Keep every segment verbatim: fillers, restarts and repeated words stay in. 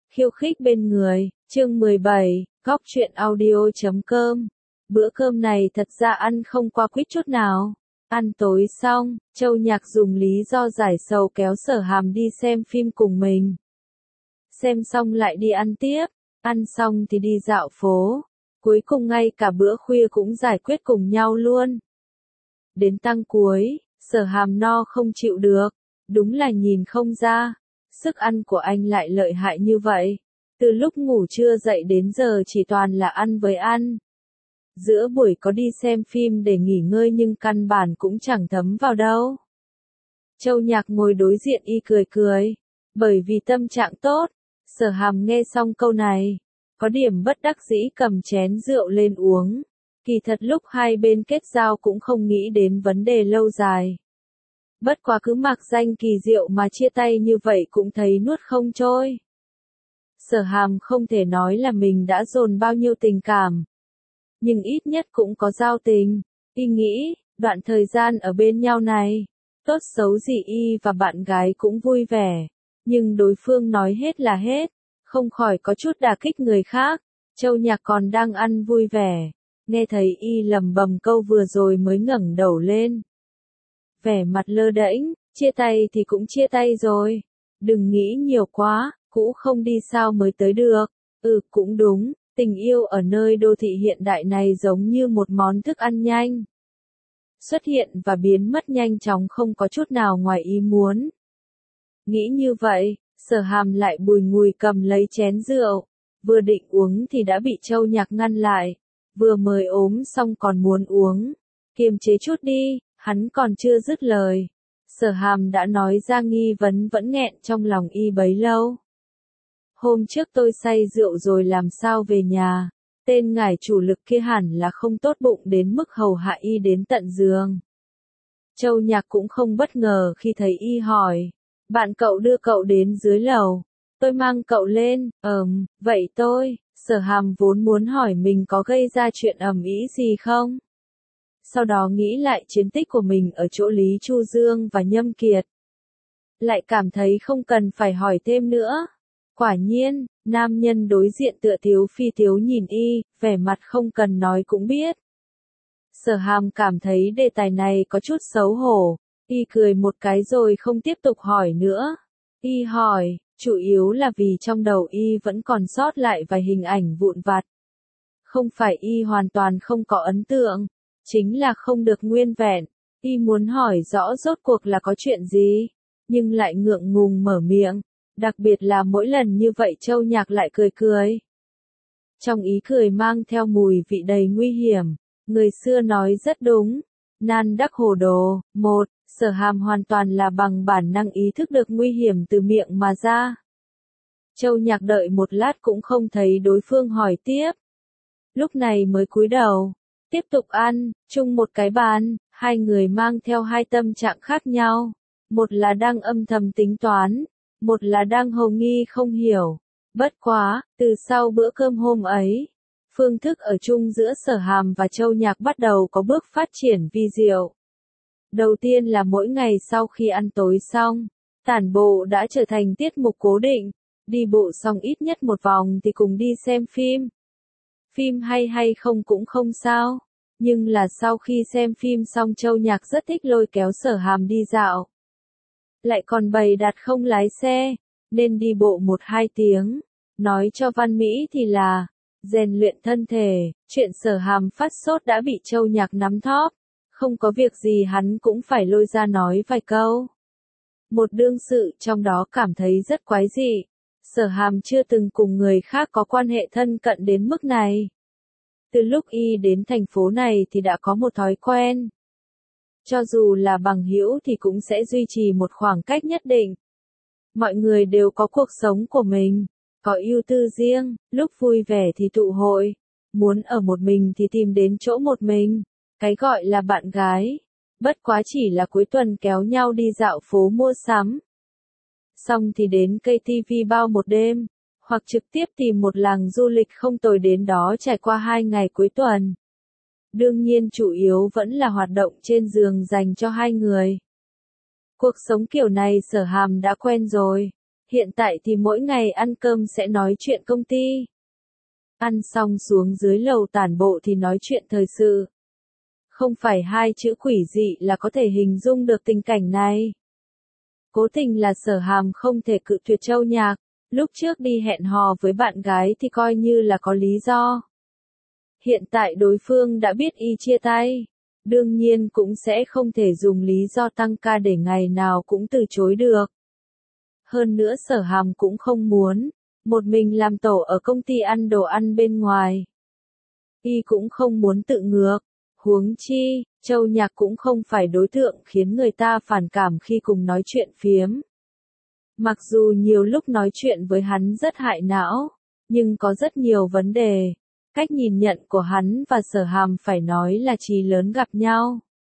Khiêu khích bên người, chương mười bảy, góc truyện audio chấm com. Bữa cơm này thật ra ăn không qua quýt chút nào. Ăn tối xong, Châu Nhạc dùng lý do giải sầu kéo Sở Hàm đi xem phim cùng mình. Xem xong lại đi ăn tiếp, ăn xong thì đi dạo phố. Cuối cùng ngay cả bữa khuya cũng giải quyết cùng nhau luôn. Đến tăng cuối, Sở Hàm no không chịu được, đúng là nhìn không ra. Sức ăn của anh lại lợi hại như vậy. Từ lúc ngủ trưa dậy đến giờ chỉ toàn là ăn với ăn. Giữa buổi có đi xem phim để nghỉ ngơi nhưng căn bản cũng chẳng thấm vào đâu. Châu Nhạc ngồi đối diện y cười cười. Bởi vì tâm trạng tốt, Sở Hàm nghe xong câu này. Có điểm bất đắc dĩ cầm chén rượu lên uống. Kỳ thật lúc hai bên kết giao cũng không nghĩ đến vấn đề lâu dài. Bất quá cứ mặc danh kỳ diệu mà chia tay như vậy cũng thấy nuốt không trôi. Sở Hàm không thể nói là mình đã dồn bao nhiêu tình cảm. Nhưng ít nhất cũng có giao tình. Y nghĩ, đoạn thời gian ở bên nhau này, tốt xấu gì y và bạn gái cũng vui vẻ. Nhưng đối phương nói hết là hết, không khỏi có chút đả kích người khác. Châu Nhạc còn đang ăn vui vẻ. Nghe thấy y lầm bầm câu vừa rồi mới ngẩng đầu lên. Vẻ mặt lơ đễnh, chia tay thì cũng chia tay rồi. Đừng nghĩ nhiều quá, cũ không đi sao mới tới được. Ừ cũng đúng, tình yêu ở nơi đô thị hiện đại này giống như một món thức ăn nhanh. Xuất hiện và biến mất nhanh chóng không có chút nào ngoài ý muốn. Nghĩ như vậy, Sở Hàm lại bùi ngùi cầm lấy chén rượu. Vừa định uống thì đã bị Châu Nhạc ngăn lại. Vừa mới ốm xong còn muốn uống. Kiềm chế chút đi. Hắn còn chưa dứt lời. Sở Hàm đã nói ra nghi vấn vẫn nghẹn trong lòng y bấy lâu. Hôm trước tôi say rượu rồi làm sao về nhà. Tên ngài chủ lực kia hẳn là không tốt bụng đến mức hầu hạ y đến tận giường. Châu Nhạc cũng không bất ngờ khi thấy y hỏi. Bạn cậu đưa cậu đến dưới lầu. Tôi mang cậu lên. Ừm, vậy tôi. Sở Hàm vốn muốn hỏi mình có gây ra chuyện ầm ĩ gì không. Sau đó nghĩ lại chiến tích của mình ở chỗ Lý Chu Dương và Nhâm Kiệt. Lại cảm thấy không cần phải hỏi thêm nữa. Quả nhiên, nam nhân đối diện tựa thiếu phi thiếu nhìn y, vẻ mặt không cần nói cũng biết. Sở Hàm cảm thấy đề tài này có chút xấu hổ, y cười một cái rồi không tiếp tục hỏi nữa. Y hỏi, chủ yếu là vì trong đầu y vẫn còn sót lại vài hình ảnh vụn vặt. Không phải y hoàn toàn không có ấn tượng. Chính là không được nguyên vẹn, y muốn hỏi rõ rốt cuộc là có chuyện gì, nhưng lại ngượng ngùng mở miệng, đặc biệt là mỗi lần như vậy Châu Nhạc lại cười cười. Trong ý cười mang theo mùi vị đầy nguy hiểm, người xưa nói rất đúng, nan đắc hồ đồ, một, Sở Hàm hoàn toàn là bằng bản năng ý thức được nguy hiểm từ miệng mà ra. Châu Nhạc đợi một lát cũng không thấy đối phương hỏi tiếp. Lúc này mới cúi đầu. Tiếp tục ăn, chung một cái bàn, hai người mang theo hai tâm trạng khác nhau. Một là đang âm thầm tính toán, một là đang hồ nghi không hiểu. Bất quá, từ sau bữa cơm hôm ấy, phương thức ở chung giữa Sở Hàm và Châu Nhạc bắt đầu có bước phát triển vi diệu. Đầu tiên là mỗi ngày sau khi ăn tối xong, tản bộ đã trở thành tiết mục cố định. Đi bộ xong ít nhất một vòng thì cùng đi xem phim. Phim hay hay không cũng không sao, nhưng là sau khi xem phim xong Châu Nhạc rất thích lôi kéo Sở Hàm đi dạo. Lại còn bày đặt không lái xe, nên đi bộ một hai tiếng. Nói cho văn mỹ thì là, rèn luyện thân thể, chuyện Sở Hàm phát sốt đã bị Châu Nhạc nắm thóp. Không có việc gì hắn cũng phải lôi ra nói vài câu. Một đương sự trong đó cảm thấy rất quái dị. Sở Hàm chưa từng cùng người khác có quan hệ thân cận đến mức này. Từ lúc y đến thành phố này thì đã có một thói quen. Cho dù là bằng hữu thì cũng sẽ duy trì một khoảng cách nhất định. Mọi người đều có cuộc sống của mình, có ưu tư riêng, lúc vui vẻ thì tụ hội, muốn ở một mình thì tìm đến chỗ một mình, cái gọi là bạn gái. Bất quá chỉ là cuối tuần kéo nhau đi dạo phố mua sắm. Xong thì đến ca tê vê bao một đêm, hoặc trực tiếp tìm một làng du lịch không tồi đến đó trải qua hai ngày cuối tuần. Đương nhiên chủ yếu vẫn là hoạt động trên giường dành cho hai người. Cuộc sống kiểu này Sở Hàm đã quen rồi. Hiện tại thì mỗi ngày ăn cơm sẽ nói chuyện công ty. Ăn xong xuống dưới lầu tản bộ thì nói chuyện thời sự. Không phải hai chữ quỷ dị là có thể hình dung được tình cảnh này. Cố tình là Sở Hàm không thể cự tuyệt Châu Nhạc, lúc trước đi hẹn hò với bạn gái thì coi như là có lý do. Hiện tại đối phương đã biết y chia tay, đương nhiên cũng sẽ không thể dùng lý do tăng ca để ngày nào cũng từ chối được. Hơn nữa Sở Hàm cũng không muốn một mình làm tổ ở công ty ăn đồ ăn bên ngoài. Y cũng không muốn tự ngược, huống chi, Châu Nhạc cũng không phải đối tượng khiến người ta phản cảm khi cùng nói chuyện phiếm. Mặc dù nhiều lúc nói chuyện với hắn rất hại não, nhưng có rất nhiều vấn đề. Cách nhìn nhận của hắn và Sở Hàm phải nói là chí lớn gặp nhau.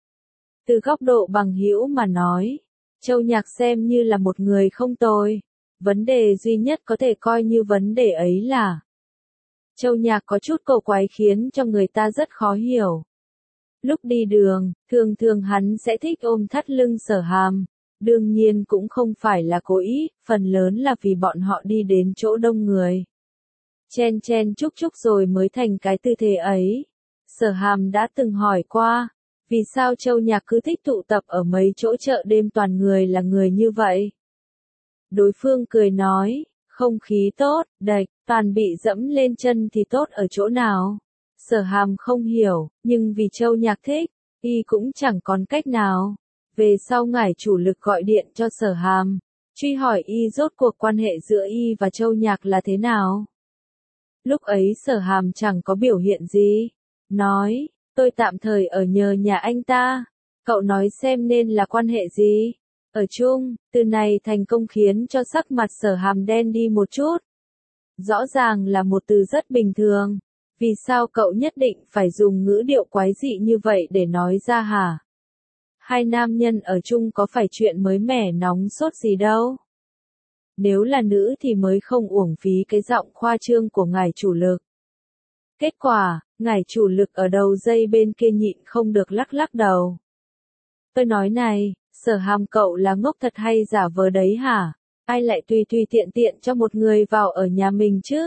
Từ góc độ bằng hữu mà nói, Châu Nhạc xem như là một người không tồi. Vấn đề duy nhất có thể coi như vấn đề ấy là Châu Nhạc có chút cổ quái khiến cho người ta rất khó hiểu. Lúc đi đường, thường thường hắn sẽ thích ôm thắt lưng Sở Hàm. Đương nhiên cũng không phải là cố ý, phần lớn là vì bọn họ đi đến chỗ đông người. Chen chen chúc chúc rồi mới thành cái tư thế ấy. Sở Hàm đã từng hỏi qua, vì sao Châu Nhạc cứ thích tụ tập ở mấy chỗ chợ đêm toàn người là người như vậy? Đối phương cười nói, không khí tốt, đạch, toàn bị dẫm lên chân thì tốt ở chỗ nào? Sở Hàm không hiểu, nhưng vì Châu Nhạc thích, y cũng chẳng còn cách nào. Về sau ngài chủ lực gọi điện cho Sở Hàm, truy hỏi y rốt cuộc quan hệ giữa y và Châu Nhạc là thế nào. Lúc ấy Sở Hàm chẳng có biểu hiện gì, nói, tôi tạm thời ở nhờ nhà anh ta, cậu nói xem nên là quan hệ gì. Ở chung, từ này thành công khiến cho sắc mặt Sở Hàm đen đi một chút. Rõ ràng là một từ rất bình thường, vì sao cậu nhất định phải dùng ngữ điệu quái dị như vậy để nói ra hả? Hai nam nhân ở chung có phải chuyện mới mẻ nóng sốt gì đâu. Nếu là nữ thì mới không uổng phí cái giọng khoa trương của ngài chủ lực. Kết quả, ngài chủ lực ở đầu dây bên kia nhịn không được lắc lắc đầu. Tôi nói này, Sở Hàm cậu là ngốc thật hay giả vờ đấy hả? Ai lại tùy tùy tiện tiện cho một người vào ở nhà mình chứ?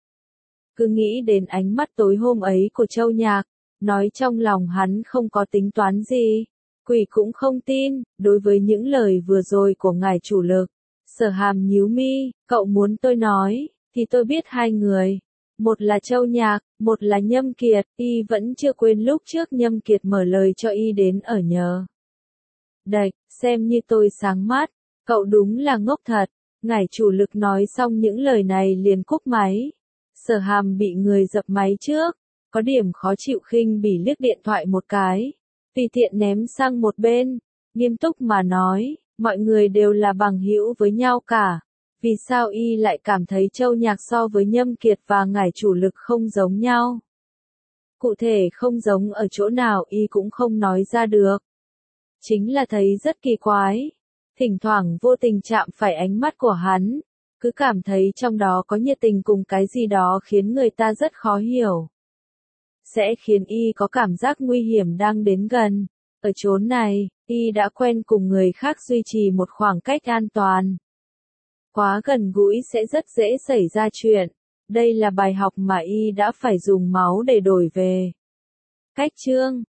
Cứ nghĩ đến ánh mắt tối hôm ấy của Châu Nhạc, nói trong lòng hắn không có tính toán gì. Quỷ cũng không tin, đối với những lời vừa rồi của ngài chủ lực. Sở Hàm nhíu mi, cậu muốn tôi nói, thì tôi biết hai người. Một là Châu Nhạc, một là Nhâm Kiệt, y vẫn chưa quên lúc trước Nhâm Kiệt mở lời cho y đến ở nhờ. Đạch, xem như tôi sáng mắt, cậu đúng là ngốc thật. Ngài chủ lực nói xong những lời này liền cúp máy. Sở Hàm bị người dập máy trước, có điểm khó chịu khinh bỉ liếc điện thoại một cái, tùy tiện ném sang một bên, nghiêm túc mà nói, mọi người đều là bằng hữu với nhau cả. Vì sao y lại cảm thấy Châu Nhạc so với Nhâm Kiệt và ngài chủ lực không giống nhau? Cụ thể không giống ở chỗ nào y cũng không nói ra được. Chính là thấy rất kỳ quái. Thỉnh thoảng vô tình chạm phải ánh mắt của hắn, cứ cảm thấy trong đó có nhiệt tình cùng cái gì đó khiến người ta rất khó hiểu. Sẽ khiến y có cảm giác nguy hiểm đang đến gần. Ở chốn này, y đã quen cùng người khác duy trì một khoảng cách an toàn. Quá gần gũi sẽ rất dễ xảy ra chuyện. Đây là bài học mà y đã phải dùng máu để đổi về. Cách chương